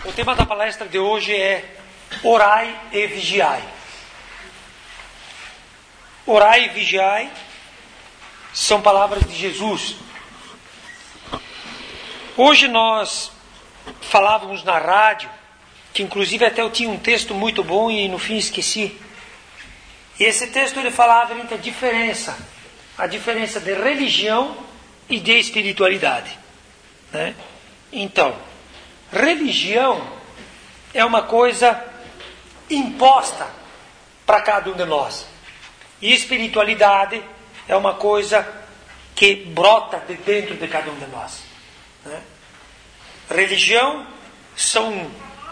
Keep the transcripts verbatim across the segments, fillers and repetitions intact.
O tema da palestra de hoje é Orai e Vigiai. Orai e vigiai são palavras de Jesus. Hoje nós falávamos na rádio, que inclusive até eu tinha um texto muito bom e no fim esqueci. E esse texto ele falava entre a diferença, a diferença de religião e de espiritualidade, né? Então, religião é uma coisa imposta para cada um de nós. E espiritualidade é uma coisa que brota de dentro de cada um de nós, né? Religião são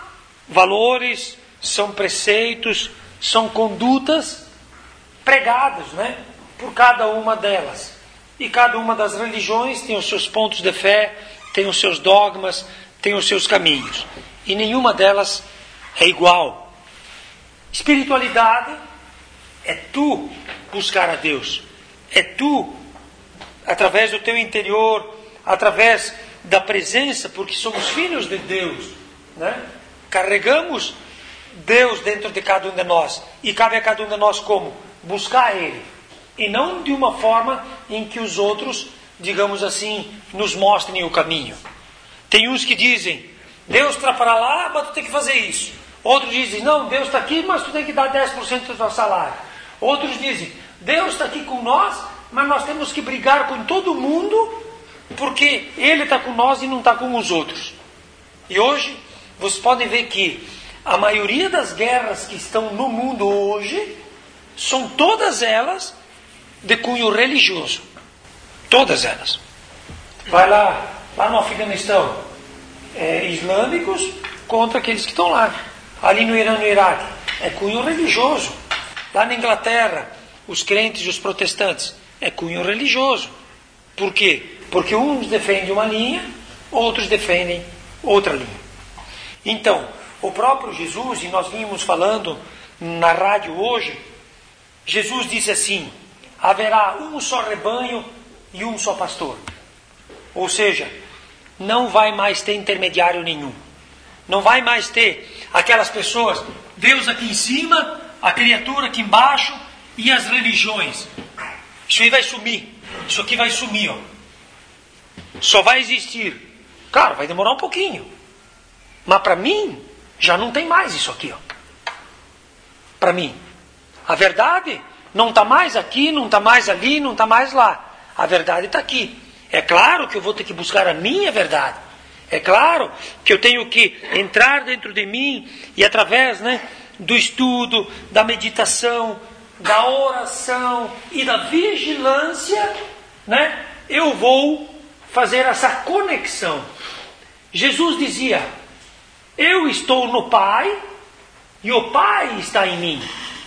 valores, são preceitos, são condutas pregadas, né, por cada uma delas. E cada uma das religiões tem os seus pontos de fé, tem os seus dogmas, tem os seus caminhos. E nenhuma delas é igual. Espiritualidade é tu buscar a Deus. É tu, através do teu interior, através da presença, porque somos filhos de Deus, né? Carregamos Deus dentro de cada um de nós. E cabe a cada um de nós como? Buscar Ele. E não de uma forma em que os outros, digamos assim, nos mostrem o caminho. Tem uns que dizem, Deus está para lá, mas tu tem que fazer isso. Outros dizem, não, Deus está aqui, mas tu tem que dar dez por cento do teu salário. Outros dizem, Deus está aqui com nós, mas nós temos que brigar com todo mundo, porque Ele está com nós e não está com os outros. E hoje, vocês podem ver que a maioria das guerras que estão no mundo hoje, são todas elas de cunho religioso. Todas elas. Vai lá, lá no Afeganistão, é, islâmicos contra aqueles que estão lá. Ali no Irã, no Iraque, é cunho religioso. Lá na Inglaterra, os crentes e os protestantes, é cunho religioso. Por quê? Porque uns defendem uma linha, outros defendem outra linha. Então, o próprio Jesus, e nós vimos falando na rádio hoje, Jesus disse assim, haverá um só rebanho e um só pastor. Ou seja, não vai mais ter intermediário nenhum. Não vai mais ter aquelas pessoas, Deus aqui em cima, a criatura aqui embaixo e as religiões. Isso aí vai sumir. Isso aqui vai sumir, ó. Só vai existir. Claro, vai demorar um pouquinho. Mas para mim, já não tem mais isso aqui, ó. Para mim. A verdade não está mais aqui, não está mais ali, não está mais lá. A verdade está aqui. É claro que eu vou ter que buscar a minha verdade. É claro que eu tenho que entrar dentro de mim e através, né, do estudo, da meditação, da oração e da vigilância, né, eu vou fazer essa conexão. Jesus dizia, eu estou no Pai e o Pai está em mim.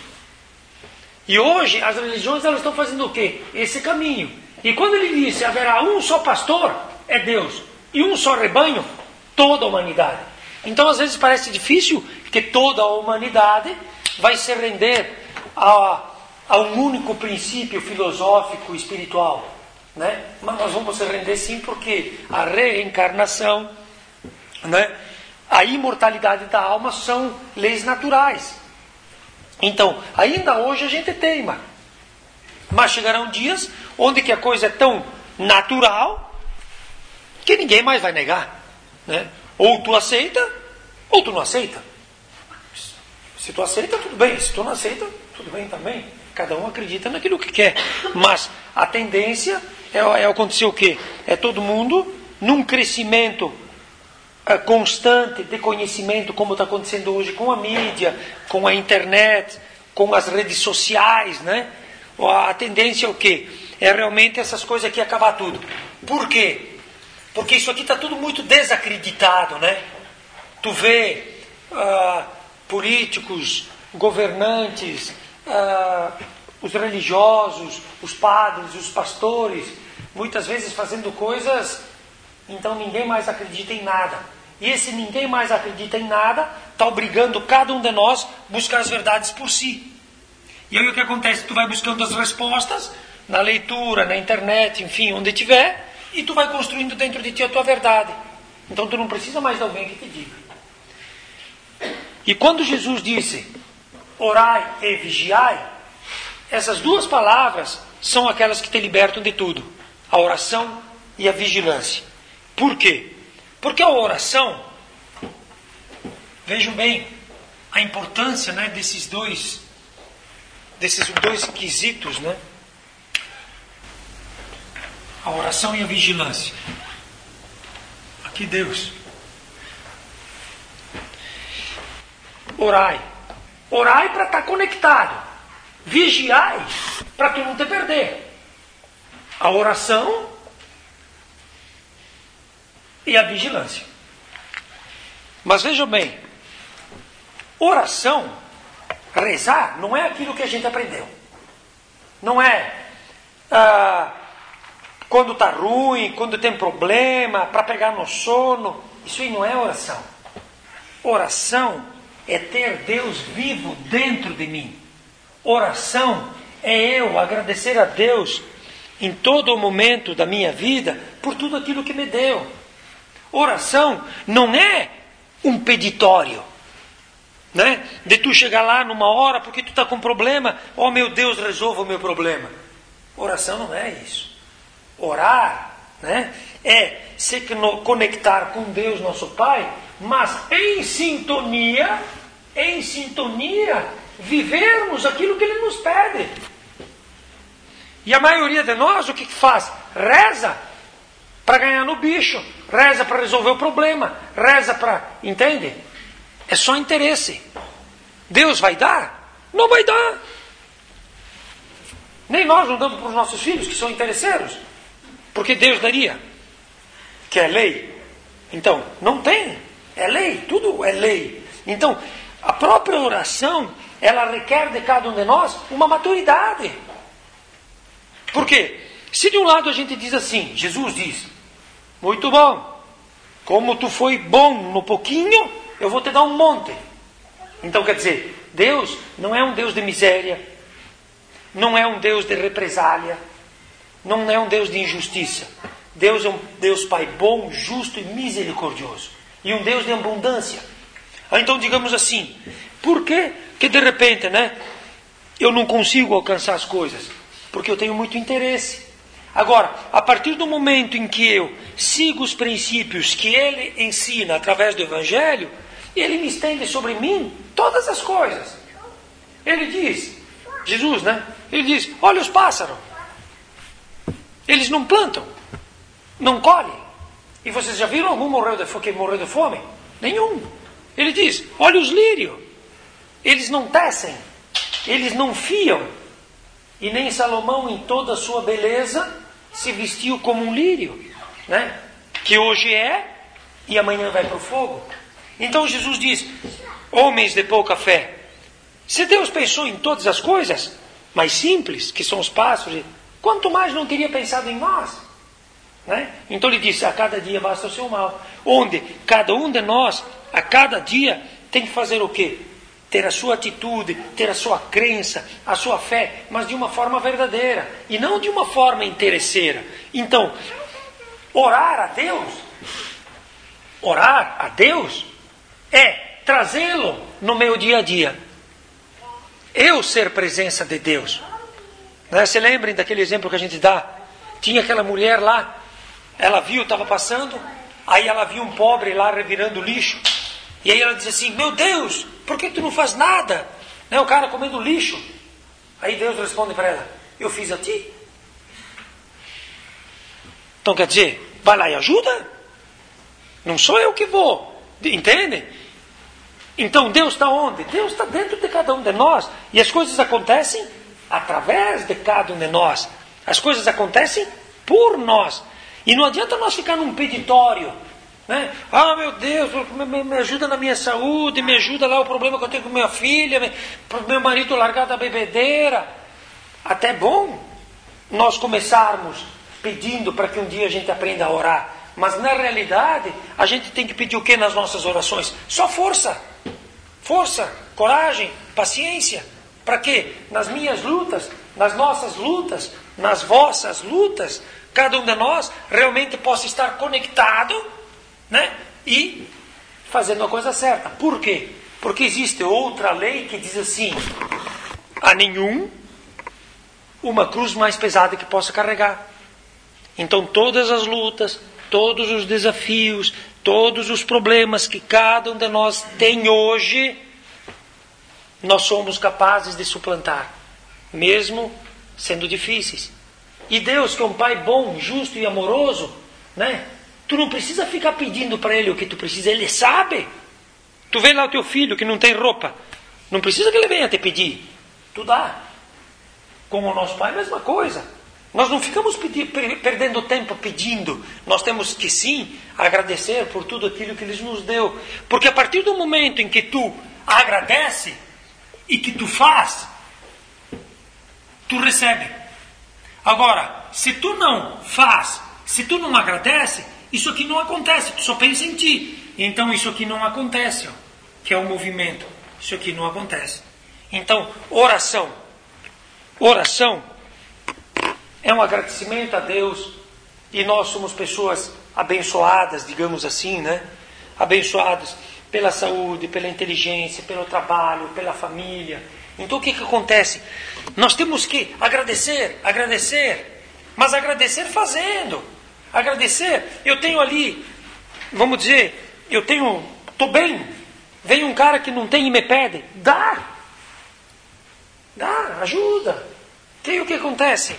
E hoje as religiões elas estão fazendo o quê? Esse caminho. E quando ele disse, haverá um só pastor, é Deus. E um só rebanho, toda a humanidade. Então às vezes parece difícil que toda a humanidade vai se render a, a um único princípio filosófico espiritual, né? Mas nós vamos se render sim, porque a reencarnação, né, a imortalidade da alma são leis naturais. Então, ainda hoje a gente teima. Mas chegarão dias onde que a coisa é tão natural que ninguém mais vai negar, né? Ou tu aceita, ou tu não aceita. Se tu aceita, tudo bem. Se tu não aceita, tudo bem também. Cada um acredita naquilo que quer. Mas a tendência é, é acontecer o quê? É todo mundo num crescimento é, constante de conhecimento, como está acontecendo hoje com a mídia, com a internet, com as redes sociais, né? A tendência é o quê? É realmente essas coisas aqui acabar tudo. Por quê? Porque isso aqui está tudo muito desacreditado, né? Tu vê uh, políticos, governantes, uh, os religiosos, os padres, os pastores, muitas vezes fazendo coisas, então ninguém mais acredita em nada. E esse ninguém mais acredita em nada está obrigando cada um de nós a buscar as verdades por si. E aí o que acontece? Tu vai buscando as respostas na leitura, na internet, enfim, onde tiver, e tu vai construindo dentro de ti a tua verdade. Então tu não precisa mais de alguém que te diga. E quando Jesus disse, orai e vigiai, essas duas palavras são aquelas que te libertam de tudo. A oração e a vigilância. Por quê? Porque a oração, vejam bem a importância, né, desses dois, desses dois quesitos, né? A oração e a vigilância. Aqui Deus. Orai. Orai para estar conectado. Vigiai para tu não te perder. A oração e a vigilância. Mas vejam bem, oração, rezar, não é aquilo que a gente aprendeu. Não é ah, quando está ruim, quando tem problema, para pegar no sono. Isso aí não é oração. Oração é ter Deus vivo dentro de mim. Oração é eu agradecer a Deus em todo o momento da minha vida por tudo aquilo que me deu. Oração não é um peditório, né? De tu chegar lá numa hora porque tu está com problema, oh meu Deus, resolva o meu problema. Oração não é isso. Orar, né, é se conectar com Deus, nosso Pai, mas em sintonia, em sintonia, vivermos aquilo que Ele nos pede. E a maioria de nós, o que faz? Reza para ganhar no bicho, reza para resolver o problema, reza para... Entende? É só interesse. Deus vai dar? Não vai dar. Nem nós não damos para os nossos filhos, que são interesseiros. Porque Deus daria. Que é lei. Então, não tem. É lei, tudo é lei. Então, a própria oração, ela requer de cada um de nós uma maturidade. Por quê? Se de um lado a gente diz assim, Jesus diz, muito bom, como tu foi bom no pouquinho, eu vou te dar um monte. Então quer dizer, Deus não é um Deus de miséria, não é um Deus de represália, não é um Deus de injustiça. Deus é um Deus Pai bom, justo e misericordioso. E um Deus de abundância. Então digamos assim, por que que de repente, né, eu não consigo alcançar as coisas? Porque eu tenho muito interesse. Agora, a partir do momento em que eu sigo os princípios que Ele ensina através do Evangelho, Ele me estende sobre mim todas as coisas. Ele diz, Jesus, né? Ele diz, olha os pássaros. Eles não plantam, não colhem. E vocês já viram algum morreu de, que morreu de fome? Nenhum. Ele diz, olha os lírios. Eles não tecem, eles não fiam. E nem Salomão, em toda a sua beleza, se vestiu como um lírio, né? Que hoje é e amanhã vai para o fogo. Então Jesus diz, homens de pouca fé, se Deus pensou em todas as coisas mais simples, que são os pássaros, quanto mais não teria pensado em nós? Né? Então ele disse, a cada dia basta o seu mal. Onde cada um de nós, a cada dia, tem que fazer o quê? Ter a sua atitude, ter a sua crença, a sua fé, mas de uma forma verdadeira, e não de uma forma interesseira. Então, orar a Deus, orar a Deus, é trazê-lo no meu dia a dia. Eu ser presença de Deus. Né? Se lembrem daquele exemplo que a gente dá? Tinha aquela mulher lá, ela viu, estava passando, aí ela viu um pobre lá revirando lixo, e aí ela diz assim, meu Deus, por que tu não faz nada? Né? O cara comendo lixo. Aí Deus responde para ela, eu fiz a ti. Então quer dizer, vai lá e ajuda. Não sou eu que vou. Entende? Então Deus está onde? Deus está dentro de cada um de nós. E as coisas acontecem através de cada um de nós. As coisas acontecem por nós. E não adianta nós ficar num peditório. Né? Ah, meu Deus, me, me ajuda na minha saúde, me ajuda lá o problema que eu tenho com minha filha, me, meu marido largar da bebedeira. Até é bom nós começarmos pedindo para que um dia a gente aprenda a orar. Mas na realidade, a gente tem que pedir o que nas nossas orações? Só força. Força, coragem, paciência. Para quê? Nas minhas lutas, nas nossas lutas, nas vossas lutas, cada um de nós realmente possa estar conectado, né? E fazendo a coisa certa. Por quê? Porque existe outra lei que diz assim: há nenhum uma cruz mais pesada que possa carregar. Então todas as lutas, todos os desafios, todos os problemas que cada um de nós tem hoje, nós somos capazes de suplantar, mesmo sendo difíceis. E Deus, que é um Pai bom, justo e amoroso, né? Tu não precisa ficar pedindo para Ele o que tu precisa, Ele sabe. Tu vê lá o teu filho que não tem roupa, não precisa que ele venha te pedir, tu dá. Como o nosso Pai, a mesma coisa. Nós não ficamos pedir, perdendo tempo pedindo. Nós temos que sim agradecer por tudo aquilo que Ele nos deu. Porque a partir do momento em que tu agradece e que tu faz, tu recebe. Agora, se tu não faz, se tu não agradece, isso aqui não acontece. Tu só pensa em ti. Então isso aqui não acontece, ó, que é o movimento. Isso aqui não acontece. Então, oração. Oração é um agradecimento a Deus, e nós somos pessoas abençoadas, digamos assim, né? Abençoadas pela saúde, pela inteligência, pelo trabalho, pela família. Então o que que acontece? Nós temos que agradecer, agradecer, mas agradecer fazendo. Agradecer, eu tenho ali, vamos dizer, eu tenho, estou bem, vem um cara que não tem e me pede, dá, dá, ajuda. E o que acontece?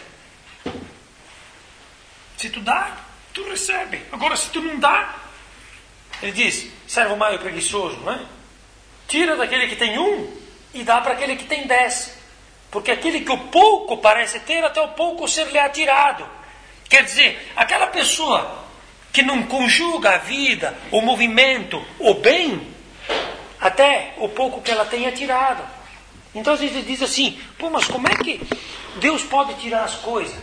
Se tu dá, tu recebe. Agora, se tu não dá, ele diz, servo mau e preguiçoso, não é? Tira daquele que tem um e dá para aquele que tem dez. Porque aquele que o pouco parece ter, até o pouco ser-lhe atirado. Quer dizer, aquela pessoa que não conjuga a vida, o movimento, o bem, até o pouco que ela tem é tirado. Então às vezes ele diz assim, pô, mas como é que Deus pode tirar as coisas?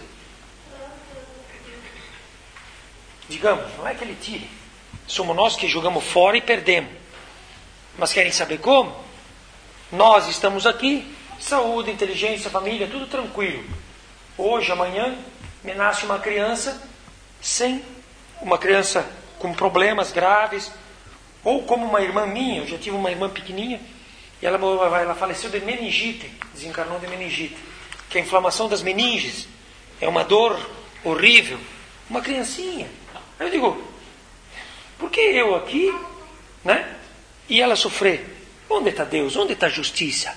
Digamos, não é que ele tire. Somos nós que jogamos fora e perdemos. Mas querem saber como? Nós estamos aqui, saúde, inteligência, família, tudo tranquilo. Hoje, amanhã, me nasce uma criança sem, uma criança com problemas graves, ou como uma irmã minha, eu já tive uma irmã pequenininha, e ela, ela faleceu de meningite, desencarnou de meningite, que é a inflamação das meninges, é uma dor horrível, uma criancinha. Aí eu digo, por que eu aqui, né? E ela sofrer? Onde está Deus? Onde está a justiça?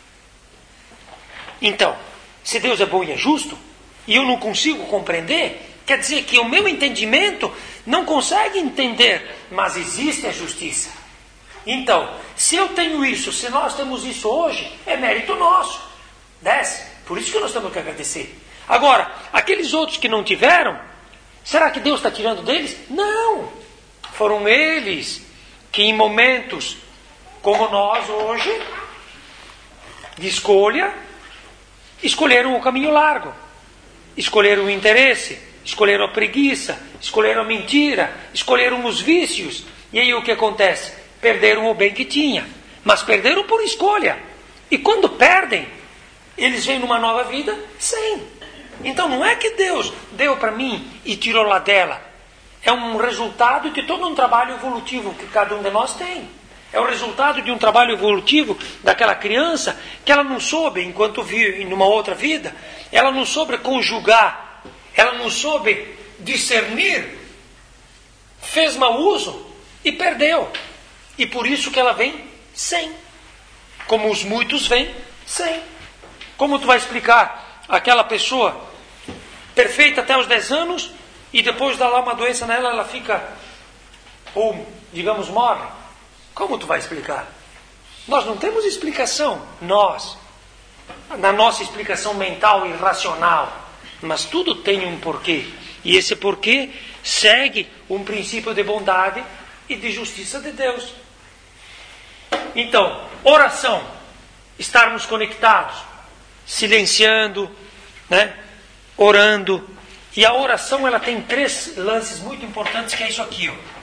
Então, se Deus é bom e é justo, e eu não consigo compreender, quer dizer que o meu entendimento não consegue entender, mas existe a justiça. Então, se eu tenho isso, se nós temos isso hoje, é mérito nosso. Desce. Por isso que nós temos que agradecer. Agora, aqueles outros que não tiveram, será que Deus está tirando deles? Não. Foram eles que em momentos como nós hoje, de escolha, escolheram o caminho largo. Escolheram o interesse, escolheram a preguiça, escolheram a mentira, escolheram os vícios. E aí o que acontece? Perderam o bem que tinha, mas perderam por escolha. E quando perdem, eles vêm numa nova vida sem. Então não é que Deus deu para mim e tirou lá dela. É um resultado de todo um trabalho evolutivo que cada um de nós tem. É o resultado de um trabalho evolutivo daquela criança que ela não soube, enquanto vive numa outra vida, ela não soube conjugar, ela não soube discernir, fez mau uso e perdeu. E por isso que ela vem sem. Como os muitos vêm sem. Como tu vai explicar aquela pessoa perfeita até os dez anos e depois dá lá uma doença nela, ela fica, ou digamos, morre? Como tu vai explicar? Nós não temos explicação, nós, na nossa explicação mental e racional, mas tudo tem um porquê, e esse porquê segue um princípio de bondade e de justiça de Deus. Então, oração, estarmos conectados, silenciando, né? Orando, e a oração ela tem três lances muito importantes, que é isso aqui, ó.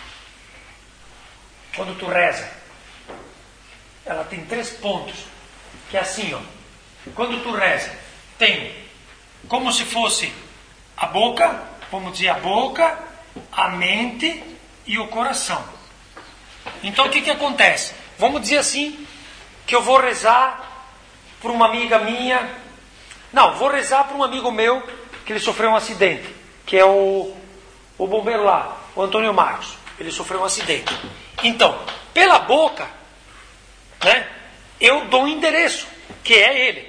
Quando tu reza, ela tem três pontos, que é assim, ó. Quando tu reza, tem como se fosse a boca, vamos dizer a boca, a mente e o coração. Então o que que acontece? vamos dizer assim, que eu vou rezar por uma amiga minha. Não, vou rezar por um amigo meu que ele sofreu um acidente, que é o, o bombeiro lá, o Antônio Marcos. Ele sofreu um acidente. Então, pela boca, né, eu dou um endereço, que é ele.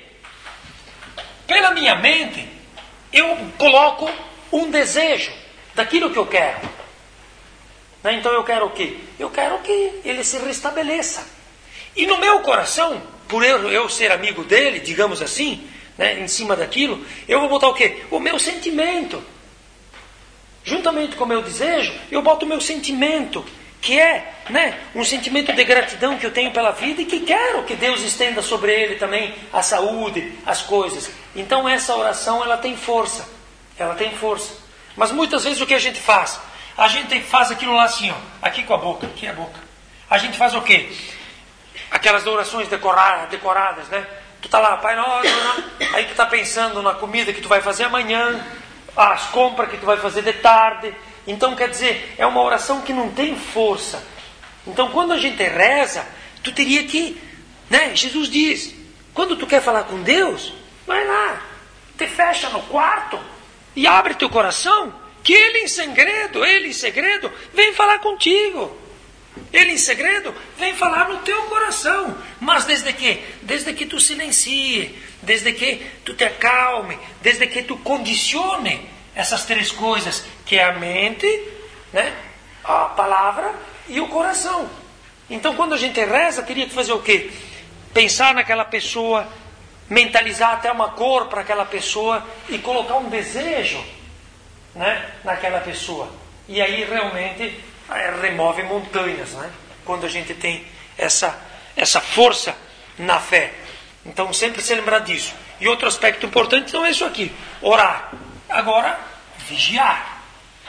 Pela minha mente, eu coloco um desejo daquilo que eu quero. Né? Então eu quero o quê? Eu quero que ele se restabeleça. E no meu coração, por eu, eu ser amigo dele, digamos assim, né, em cima daquilo, eu vou botar o quê? O meu sentimento. Juntamente com o meu desejo, eu boto o meu sentimento, que é, né, um sentimento de gratidão que eu tenho pela vida e que quero que Deus estenda sobre ele também a saúde, as coisas. Então essa oração, ela tem força. Ela tem força. Mas muitas vezes o que a gente faz? A gente faz aquilo lá assim, ó, aqui com a boca, aqui é a boca. A gente faz o quê? Aquelas orações decoradas, decoradas, né? Tu tá lá, Pai Nosso, aí tu tá pensando na comida que tu vai fazer amanhã, as compras que tu vai fazer de tarde. Então, quer dizer, é uma oração que não tem força. Então, quando a gente reza, tu teria que, né? Jesus diz, quando tu quer falar com Deus, vai lá, te fecha no quarto e abre teu coração, que Ele em segredo, Ele em segredo, vem falar contigo. Ele em segredo vem falar no teu coração. Mas desde que? Desde que tu silencie, desde que tu te acalme, desde que tu condicione essas três coisas, que é a mente, né, a palavra e o coração. Então quando a gente reza, teria que fazer o quê? Pensar naquela pessoa, mentalizar até uma cor para aquela pessoa e colocar um desejo, né, naquela pessoa. E aí realmente remove montanhas, né? Quando a gente tem essa, essa força na fé. Então sempre se lembrar disso. E outro aspecto importante então é isso aqui, orar. Agora, vigiar,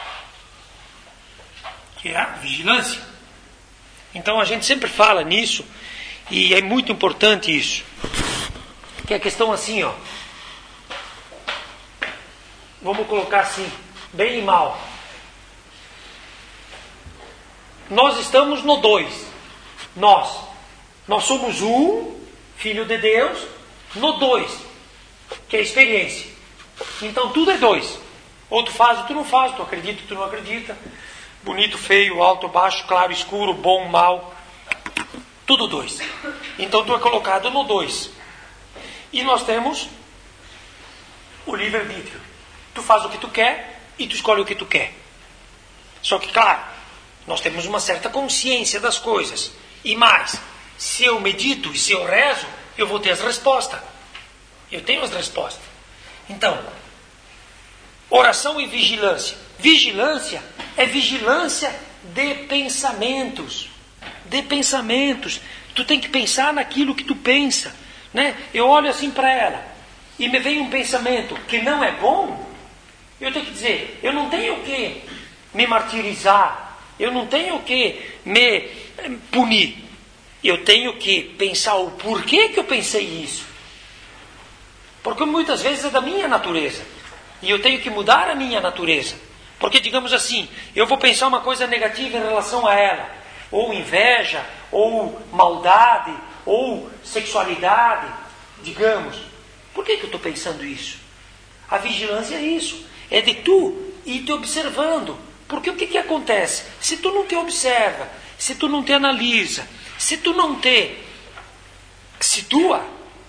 que é a vigilância. Então a gente sempre fala nisso, e é muito importante isso, que é a questão assim, ó, vamos colocar assim, bem e mal. Nós estamos no dois. Nós. Nós somos um, filho de Deus, no dois, que é a experiência. Então tudo é dois. Ou tu faz ou tu não faz, tu acredita ou tu não acredita. Bonito, feio, alto, baixo, claro, escuro, bom, mal. Tudo dois. Então tu é colocado no dois. E nós temos o livre-arbítrio. Tu faz o que tu quer e tu escolhe o que tu quer. Só que, claro, nós temos uma certa consciência das coisas. E mais, se eu medito e se eu rezo, eu vou ter as respostas. Eu tenho as respostas. Então, oração e vigilância. Vigilância é vigilância de pensamentos. De pensamentos. Tu tem que pensar naquilo que tu pensa. Né? Eu olho assim para ela e me vem um pensamento que não é bom. Eu tenho que dizer, eu não tenho que me martirizar. Eu não tenho que me punir. Eu tenho que pensar o porquê que eu pensei isso. Porque muitas vezes é da minha natureza. E eu tenho que mudar a minha natureza. Porque, digamos assim, eu vou pensar uma coisa negativa em relação a ela. Ou inveja, ou maldade, ou sexualidade, digamos. Por que que eu estou pensando isso? A vigilância é isso. É de tu ir te observando. Porque o que que acontece? Se tu não te observa, se tu não te analisa, se tu não te situa,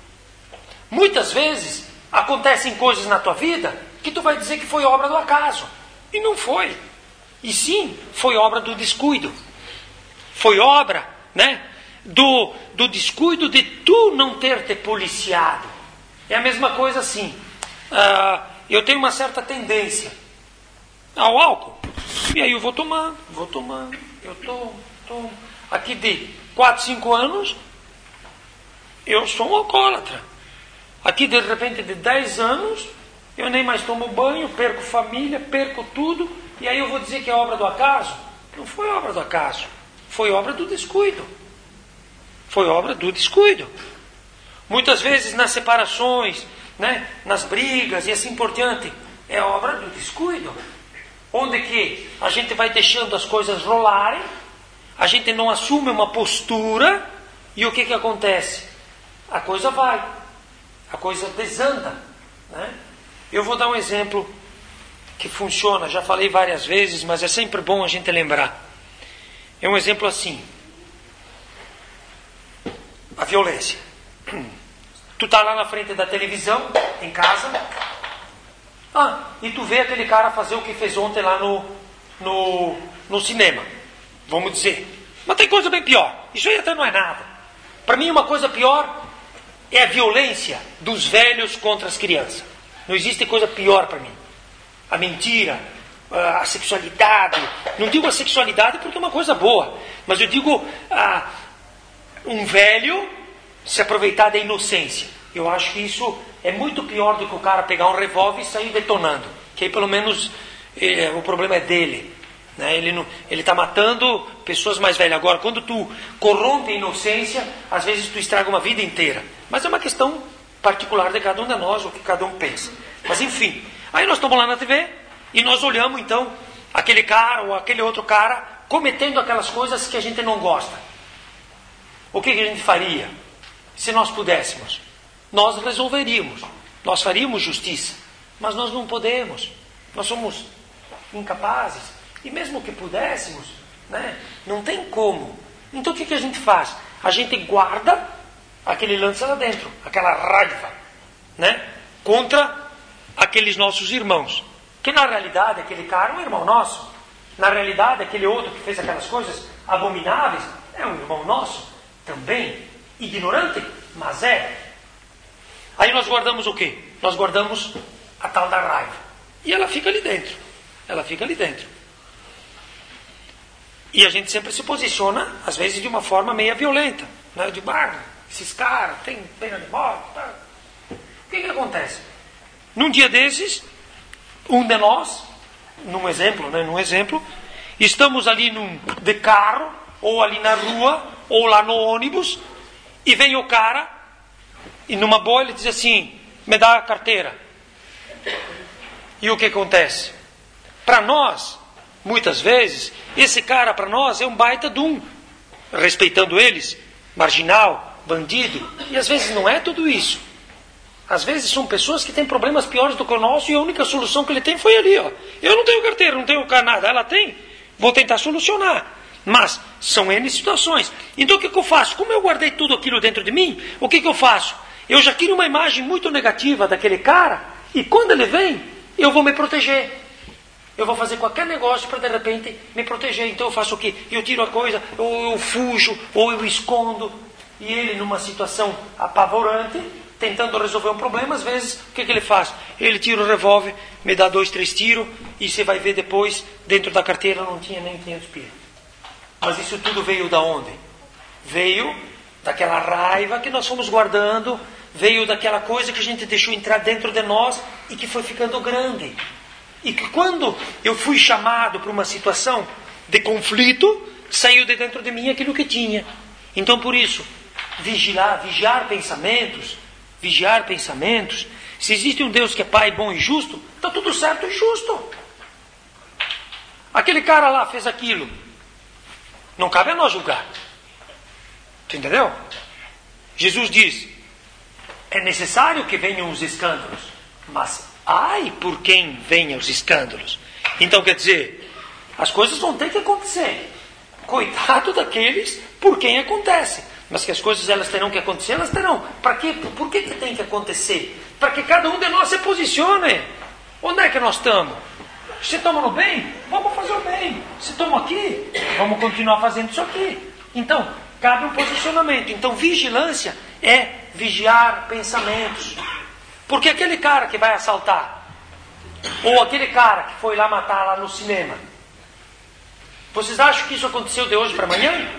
muitas vezes acontecem coisas na tua vida que tu vai dizer que foi obra do acaso. E não foi. E sim, foi obra do descuido. Foi obra, né, do, do descuido de tu não ter te policiado. É a mesma coisa assim. Uh, eu tenho uma certa tendência ao álcool. E aí eu vou tomar, vou tomar, eu tomo, tomo. Aqui de quatro, cinco anos, eu sou um alcoólatra. Aqui de repente de dez anos, eu nem mais tomo banho, perco família, perco tudo. E aí eu vou dizer que é obra do acaso? Não foi obra do acaso. Foi obra do descuido. Foi obra do descuido. Muitas vezes nas separações, né, nas brigas e assim por diante, é obra do descuido. Onde que a gente vai deixando as coisas rolarem, a gente não assume uma postura, E o que que acontece? A coisa vai, a coisa desanda, né? Eu vou dar um exemplo que funciona, já falei várias vezes, mas é sempre bom a gente lembrar. É um exemplo assim. A violência. Tu tá lá na frente da televisão, em casa. Ah, e tu vê aquele cara fazer o que fez ontem lá no, no, no cinema. Vamos dizer. Mas tem coisa bem pior. Isso aí até não é nada. Para mim, uma coisa pior é a violência dos velhos contra as crianças. Não existe coisa pior para mim. A mentira, a sexualidade. Não digo a sexualidade porque é uma coisa boa. Mas eu digo ah, um velho se aproveitar da inocência. Eu acho que isso é muito pior do que o cara pegar um revólver e sair detonando. Que aí pelo menos eh, o problema é dele. Né? Ele está matando pessoas mais velhas. Agora, quando tu corrompe a inocência, às vezes tu estraga uma vida inteira. Mas é uma questão particular de cada um de nós, o que cada um pensa. Mas enfim, aí nós estamos lá na T V e nós olhamos então aquele cara ou aquele outro cara cometendo aquelas coisas que a gente não gosta. O que, que a gente faria? Se nós pudéssemos, nós resolveríamos, nós faríamos justiça, mas nós não podemos, nós somos incapazes, e mesmo que pudéssemos, né, não tem como. Então o que, que a gente faz? A gente guarda aquele lance lá dentro, aquela raiva, né, contra aqueles nossos irmãos, que na realidade aquele cara é um irmão nosso, na realidade aquele outro que fez aquelas coisas abomináveis é um irmão nosso, também ignorante, mas é. Aí nós guardamos o quê? Nós guardamos a tal da raiva. E ela fica ali dentro. Ela fica ali dentro. E a gente sempre se posiciona, às vezes de uma forma meio violenta. Né? De, ah, esses caras têm pena de morte. Tá? O que que acontece? Num dia desses, um de nós, num exemplo, né? num exemplo, estamos ali num, de carro, ou ali na rua, ou lá no ônibus, e vem o cara, e numa boa ele diz assim, me dá a carteira. E o que acontece? Para nós, muitas vezes, esse cara para nós é um baita de um, respeitando eles, marginal, bandido, e às vezes não é tudo isso. Às vezes são pessoas que têm problemas piores do que o nosso, e a única solução que ele tem foi ali, ó. Eu não tenho carteira, não tenho nada, ela tem, vou tentar solucionar. Mas são N situações. Então o que, que eu faço? Como eu guardei tudo aquilo dentro de mim, o que, que eu faço? Eu já crio uma imagem muito negativa daquele cara, e quando ele vem, eu vou me proteger. Eu vou fazer qualquer negócio para de repente me proteger. Então eu faço o quê? Eu tiro a coisa, ou eu fujo, ou eu escondo. E ele numa situação apavorante, tentando resolver um problema, às vezes, o que, que ele faz? Ele tira o revólver, me dá dois, três tiros, e você vai ver depois, dentro da carteira não tinha nem quinhentos pilas. Mas isso tudo veio da onde? Veio daquela raiva que nós fomos guardando, veio daquela coisa que a gente deixou entrar dentro de nós e que foi ficando grande. E que quando eu fui chamado para uma situação de conflito, saiu de dentro de mim aquilo que tinha. Então por isso, vigiar, vigiar pensamentos, vigiar pensamentos. Se existe um Deus que é Pai bom e justo, está tudo certo e justo. Aquele cara lá fez aquilo. Não cabe a nós julgar. Tu entendeu? Jesus diz, é necessário que venham os escândalos, mas ai por quem venham os escândalos. Então quer dizer, as coisas vão ter que acontecer. Coitado daqueles por quem acontece. Mas que as coisas elas terão que acontecer, elas terão. Para quê? Por que, que tem que acontecer? Para que cada um de nós se posicione. Onde é que nós estamos? Se estamos no bem, vamos fazer o bem. Se estamos aqui, vamos continuar fazendo isso aqui. Então, cabe um posicionamento. Então, vigilância é vigiar pensamentos. Porque aquele cara que vai assaltar, ou aquele cara que foi lá matar lá no cinema, vocês acham que isso aconteceu de hoje para amanhã?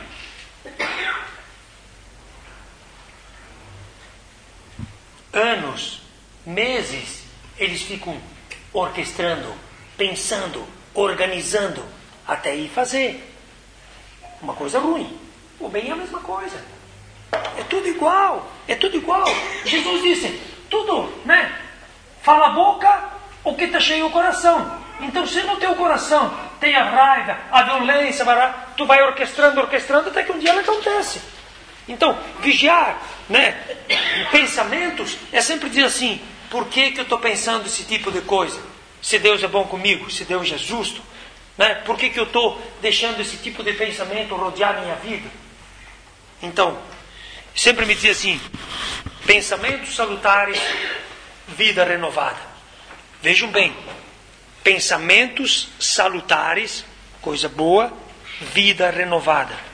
Anos, meses, eles ficam orquestrando, pensando, organizando, até ir fazer. Uma coisa ruim. O bem é a mesma coisa. É tudo igual. É tudo igual. Jesus disse, tudo, né? Fala a boca, o que está cheio o coração. Então se no teu coração tem a raiva, a violência, tu vai orquestrando, orquestrando, até que um dia ela acontece. Então, vigiar, né, pensamentos é sempre dizer assim, por que, que eu estou pensando esse tipo de coisa? Se Deus é bom comigo, se Deus é justo, né? Por que, que eu estou deixando esse tipo de pensamento rodear a minha vida? Então, sempre me diz assim, pensamentos salutares, vida renovada. Vejam bem, pensamentos salutares, coisa boa, vida renovada.